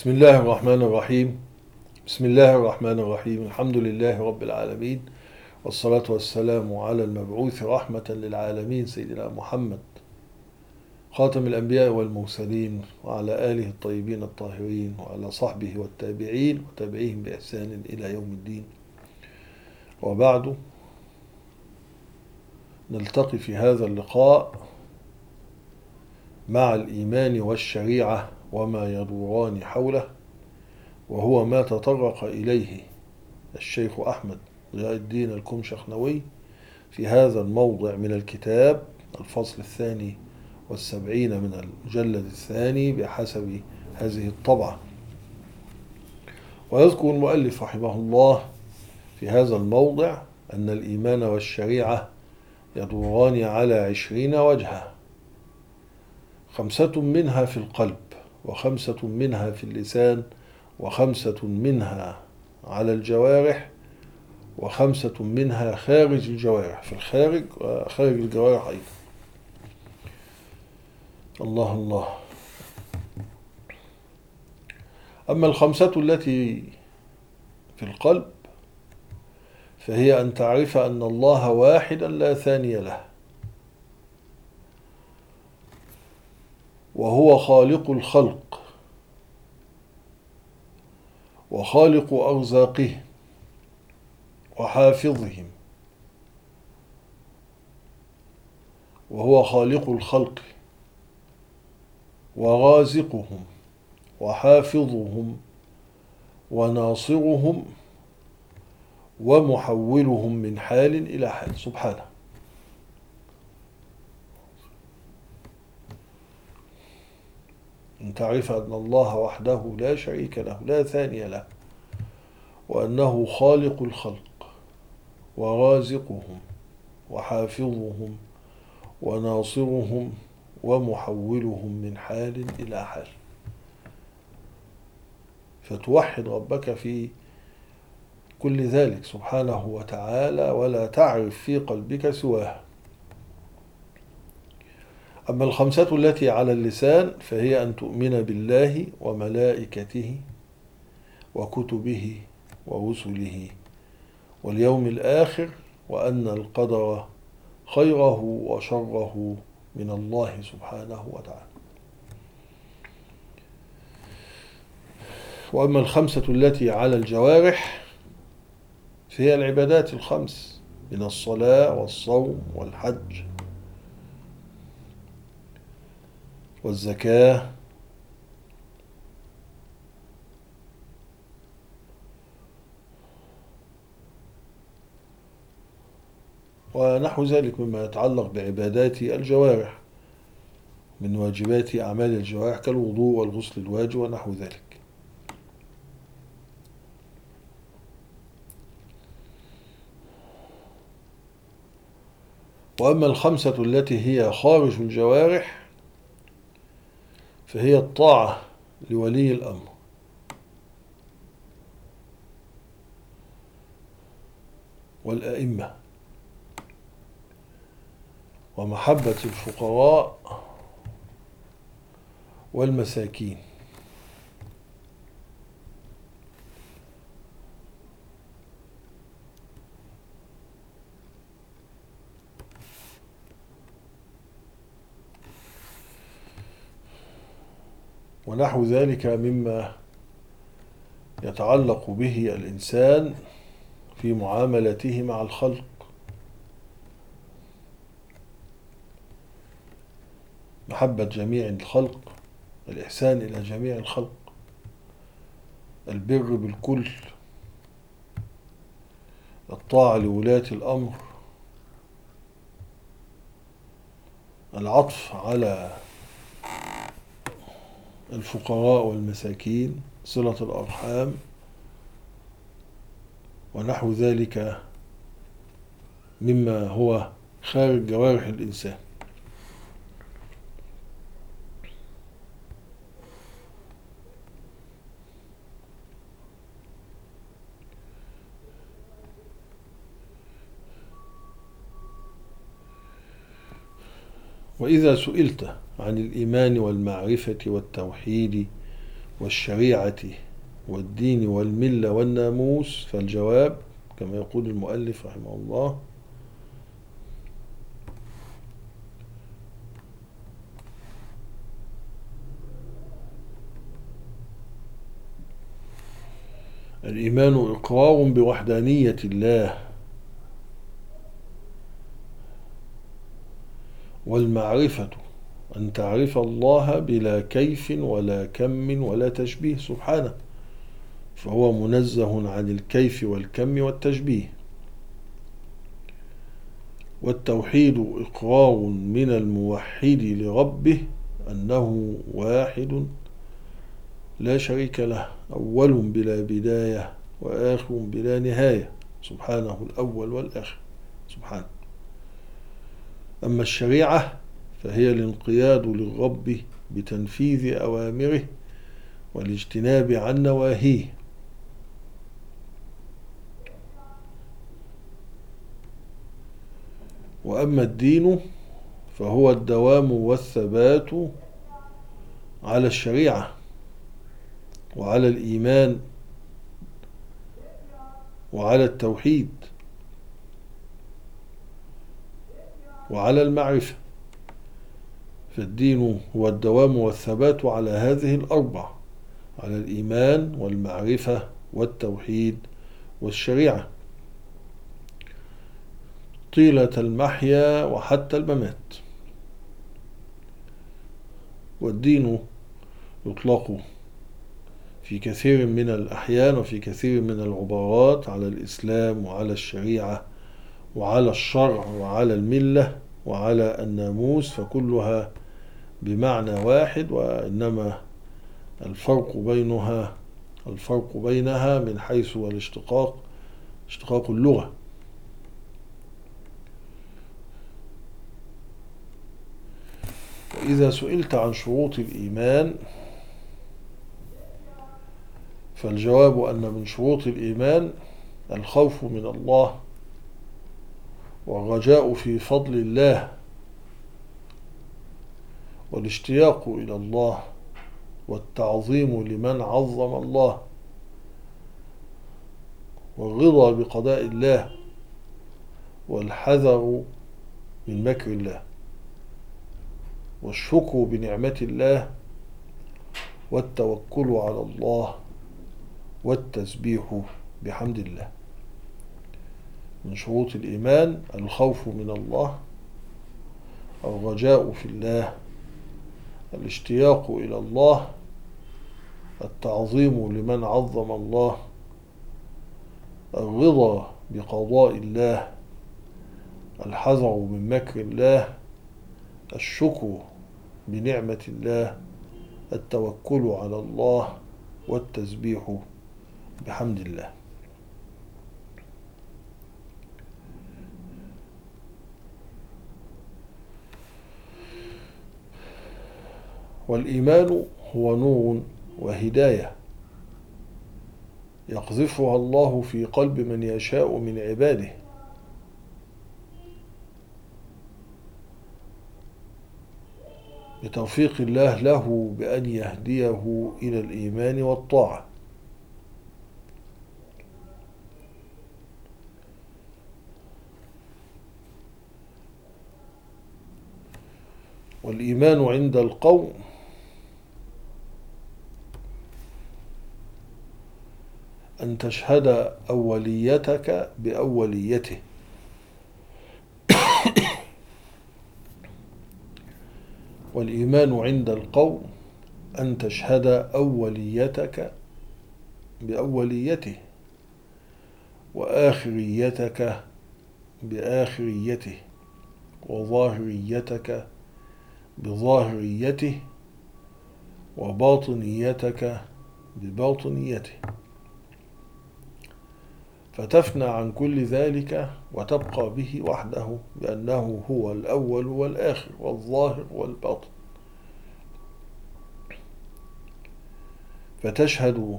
بسم الله الرحمن الرحيم. بسم الله الرحمن الرحيم. الحمد لله رب العالمين، والصلاة والسلام على المبعوث رحمة للعالمين سيدنا محمد خاتم الأنبياء والمرسلين، وعلى آله الطيبين الطاهرين، وعلى صحبه والتابعين وتابعيهم بإحسان إلى يوم الدين. وبعد، نلتقي في هذا اللقاء مع الإيمان والشريعة وما يدوران حوله، وهو ما تطرق إليه الشيخ أحمد ضياء الدين الكمشخنوي في هذا الموضع من الكتاب، الفصل 72 من المجلد الثاني بحسب هذه الطبعة. ويذكر المؤلف رحمه الله في هذا الموضع أن الإيمان والشريعة يدوران على 20 وجها، 5 منها في القلب، و5 منها في اللسان، و5 منها على الجوارح، و5 منها خارج الجوارح، في الخارج وخارج الجوارح أيضا. الله الله. أما 5 التي في القلب فهي أن تعرف أن الله واحدا لا ثاني له، وهو خالق الخلق وخالق أرزاقهم وحافظهم، وهو خالق الخلق ورازقهم وحافظهم وناصرهم ومحولهم من حال إلى حال، سبحانه. أن تعرف أن الله وحده لا شريك له لا ثاني له، وأنه خالق الخلق ورازقهم وحافظهم وناصرهم ومحولهم من حال إلى حال، فتوحد ربك في كل ذلك سبحانه وتعالى، ولا تعرف في قلبك سواه. أما 5 التي على اللسان فهي أن تؤمن بالله وملائكته وكتبه ورسله واليوم الآخر، وأن القدر خيره وشره من الله سبحانه وتعالى. وأما 5 التي على الجوارح فهي العبادات 5 من الصلاة والصوم والحج والزكاة ونحو ذلك مما يتعلق بعبادات الجوارح من واجبات أعمال الجوارح كالوضوء والغسل الواجب ونحو ذلك. وأما 5 التي هي خارج الجوارح فهي الطاعة لولي الأمر والأئمة ومحبة الفقراء والمساكين ونحو ذلك مما يتعلق به الإنسان في معاملته مع الخلق، محبة جميع الخلق، الإحسان إلى جميع الخلق، البر بالكل، الطاعة لولاة الأمر، العطف على الفقراء والمساكين، صلة الأرحام ونحو ذلك مما هو خارج جوارح الإنسان. وإذا سئلت عن الإيمان والمعرفة والتوحيد والشريعة والدين والملة والناموس؟ فالجواب كما يقول المؤلف رحمه الله: الإيمان إقرار بوحدانية الله، والمعرفة أن تعرف الله بلا كيف ولا كم ولا تشبيه سبحانه، فهو منزه عن الكيف والكم والتشبيه. والتوحيد إقرار من الموحد لربه أنه واحد لا شريك له، أول بلا بداية وآخر بلا نهاية، سبحانه الأول والآخر سبحانه. أما الشريعة فهي الانقياد للرب بتنفيذ أوامره والاجتناب عن نواهيه. وأما الدين فهو الدوام والثبات على الشريعة وعلى الإيمان وعلى التوحيد وعلى المعرفة. فالدين هو الدوام والثبات على هذه الأربع، على الإيمان والمعرفة والتوحيد والشريعة، طيلة المحيا وحتى الممات. والدين يطلق في كثير من الأحيان وفي كثير من العبارات على الإسلام وعلى الشريعة وعلى الشرع وعلى الملة وعلى الناموس، فكلها بمعنى واحد، وإنما الفرق بينها من حيث الاشتقاق، اشتقاق اللغة. وإذا سئلت عن شروط الإيمان فالجواب أن من شروط الإيمان الخوف من الله، والرجاء في فضل الله، والاشتياق إلى الله، والتعظيم لمن عظم الله، والرضا بقضاء الله، والحذر من مكر الله، والشكر بنعمة الله، والتوكل على الله، والتسبيح بحمد الله. من شروط الإيمان الخوف من الله، الرجاء في الله، الاشتياق إلى الله، التعظيم لمن عظم الله، الرضا بقضاء الله، الحذر من مكر الله، الشكر بنعمة الله، التوكل على الله، والتسبيح بحمد الله. والإيمان هو نور وهداية يقذفها الله في قلب من يشاء من عباده، بتوفيق الله له بأن يهديه إلى الإيمان والطاعة. والإيمان عند القوم أن تشهد أوليتك بأوليته، والإيمان عند القوم أن تشهد أوليتك بأوليته، وآخريتك بآخريته، وظاهريتك بظاهريته، وباطنيتك بباطنيته، فتفنى عن كل ذلك وتبقى به وحده بأنه هو الأول والآخر والظاهر والباطن. فتشهد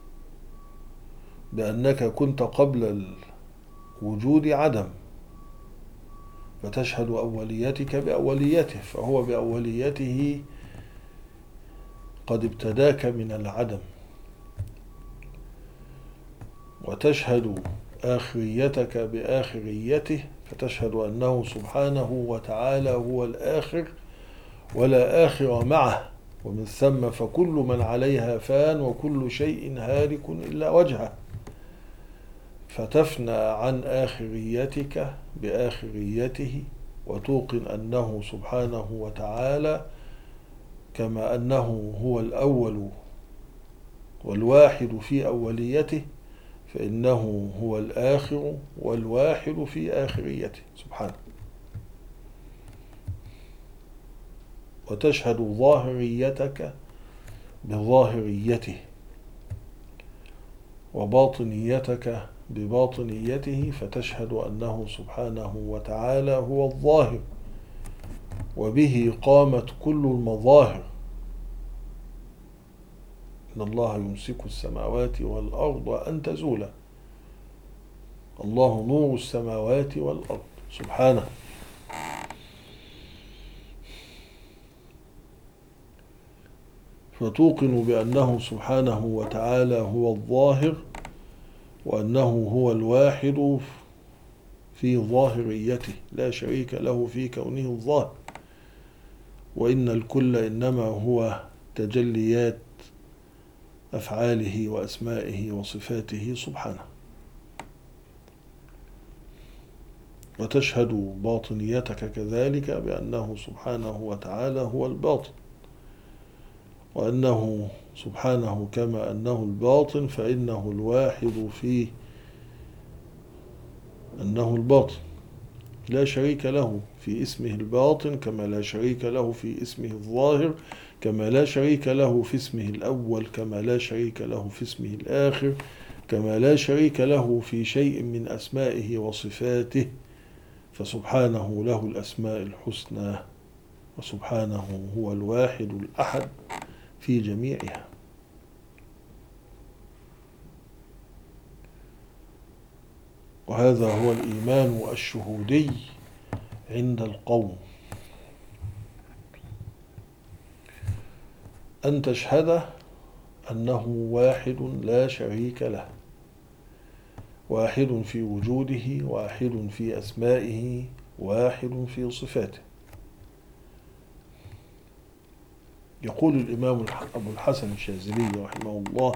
بأنك كنت قبل الوجود عدم، فتشهد أوليتك بأوليته، فهو بأوليته قد ابتداك من العدم، وتشهد آخريتك بآخريته، فتشهد أنه سبحانه وتعالى هو الآخر ولا آخر معه، ومن ثم فكل من عليها فان وكل شيء هالك إلا وجهه، فتفنى عن آخريتك بآخريته، وتوقن أنه سبحانه وتعالى كما أنه هو الأول والواحد في أوليته، فإنه هو الآخر والواحد في آخريته سبحانه. وتشهد ظاهريتك بظاهريته، وباطنيتك بباطنيته، فتشهد أنه سبحانه وتعالى هو الظاهر، وبه قامت كل المظاهر. إن الله يمسك السماوات والأرض أن تزولا، الله نور السماوات والأرض سبحانه. فتوقن بأنه سبحانه وتعالى هو الظاهر، وأنه هو الواحد في ظاهريته لا شريك له في كونه الظاهر، وإن الكل إنما هو تجليات أفعاله وأسمائه وصفاته سبحانه. وتشهد باطنيتك كذلك بأنه سبحانه وتعالى هو الباطن، وأنه سبحانه كما أنه الباطن فإنه الواحد في أنه الباطن لا شريك له في اسمه الباطن، كما لا شريك له في اسمه الظاهر، كما لا شريك له في اسمه الأول، كما لا شريك له في اسمه الآخر، كما لا شريك له في شيء من أسمائه وصفاته، فسبحانه له الأسماء الحسنى، وسبحانه هو الواحد الأحد في جميعها. وهذا هو الإيمان الشهودي عند القوم، أن تشهد أنه واحد لا شريك له، واحد في وجوده، واحد في أسمائه، واحد في صفاته. يقول الإمام أبو الحسن الشاذلي رحمه الله: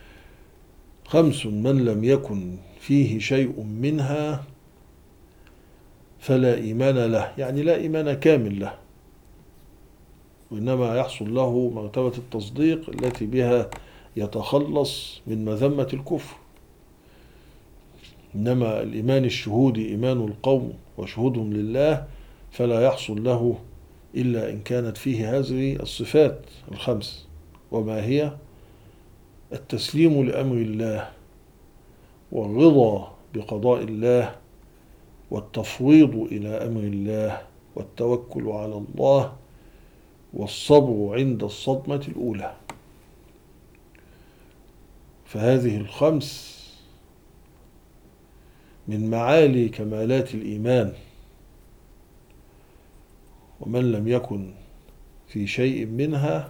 5 من لم يكن فيه شيء منها فلا إيمان له، يعني لا إيمان كامل له، وإنما يحصل له مرتبة التصديق التي بها يتخلص من مذمة الكفر. إنما الإيمان الشهودي إيمان القوم وشهودهم لله، فلا يحصل له إلا إن كانت فيه هذه الصفات 5، وما هي: التسليم لأمر الله، والرضا بقضاء الله، والتفويض إلى أمر الله، والتوكل على الله، والصبر عند الصدمة الأولى. فهذه 5 من معالي كمالات الإيمان، ومن لم يكن في شيء منها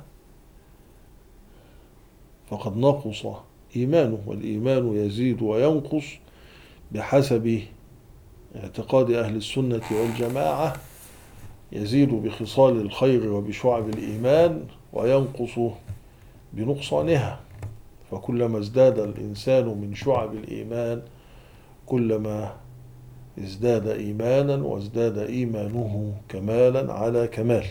فقد نقص إيمانه، والإيمان يزيد وينقص بحسب اعتقاد أهل السنة والجماعة، يزيد بخصال الخير وبشعب الإيمان، وينقص بنقصانها. فكلما ازداد الإنسان من شعب الإيمان كلما ازداد إيمانا، وازداد إيمانه كمالا على كمال.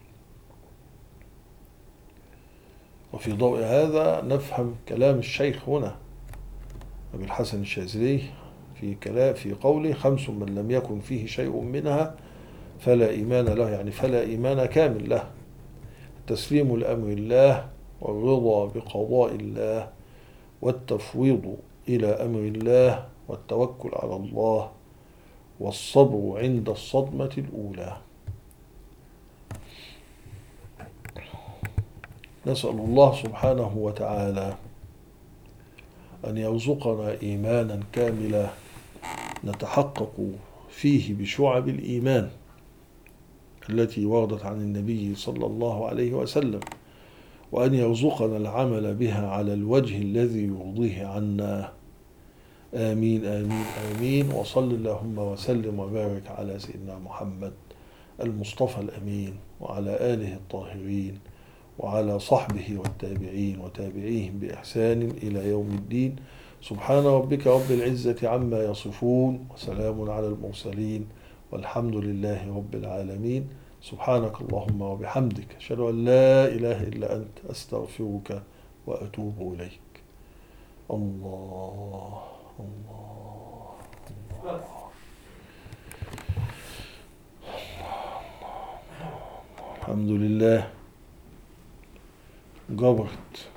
وفي ضوء هذا نفهم كلام الشيخ هنا أبي الحسن الشاذلي في قوله: 5 من لم يكن فيه شيء منها فلا إيمان له، يعني فلا إيمان كامل له. التسليم لأمر الله، والرضا بقضاء الله، والتفويض إلى أمر الله، والتوكل على الله، والصبر عند الصدمة الأولى. نسأل الله سبحانه وتعالى أن يرزقنا إيمانا كاملا نتحقق فيه بشعب الإيمان التي وردت عن النبي صلى الله عليه وسلم، وأن يرزقنا العمل بها على الوجه الذي يرضيه عنا. آمين آمين آمين. وصل اللهم وسلم وبارك على سيدنا محمد المصطفى الأمين وعلى آله الطاهرين وعلى صحبه والتابعين وتابعيهم بإحسان إلى يوم الدين. سبحان ربك رب العزة عما يصفون وسلام على المرسلين والحمد لله رب العالمين. سبحانك اللهم وبحمدك أشهد أن لا إله إلا أنت أستغفرك وأتوب إليك. الله الله الله. الحمد لله. جبرت.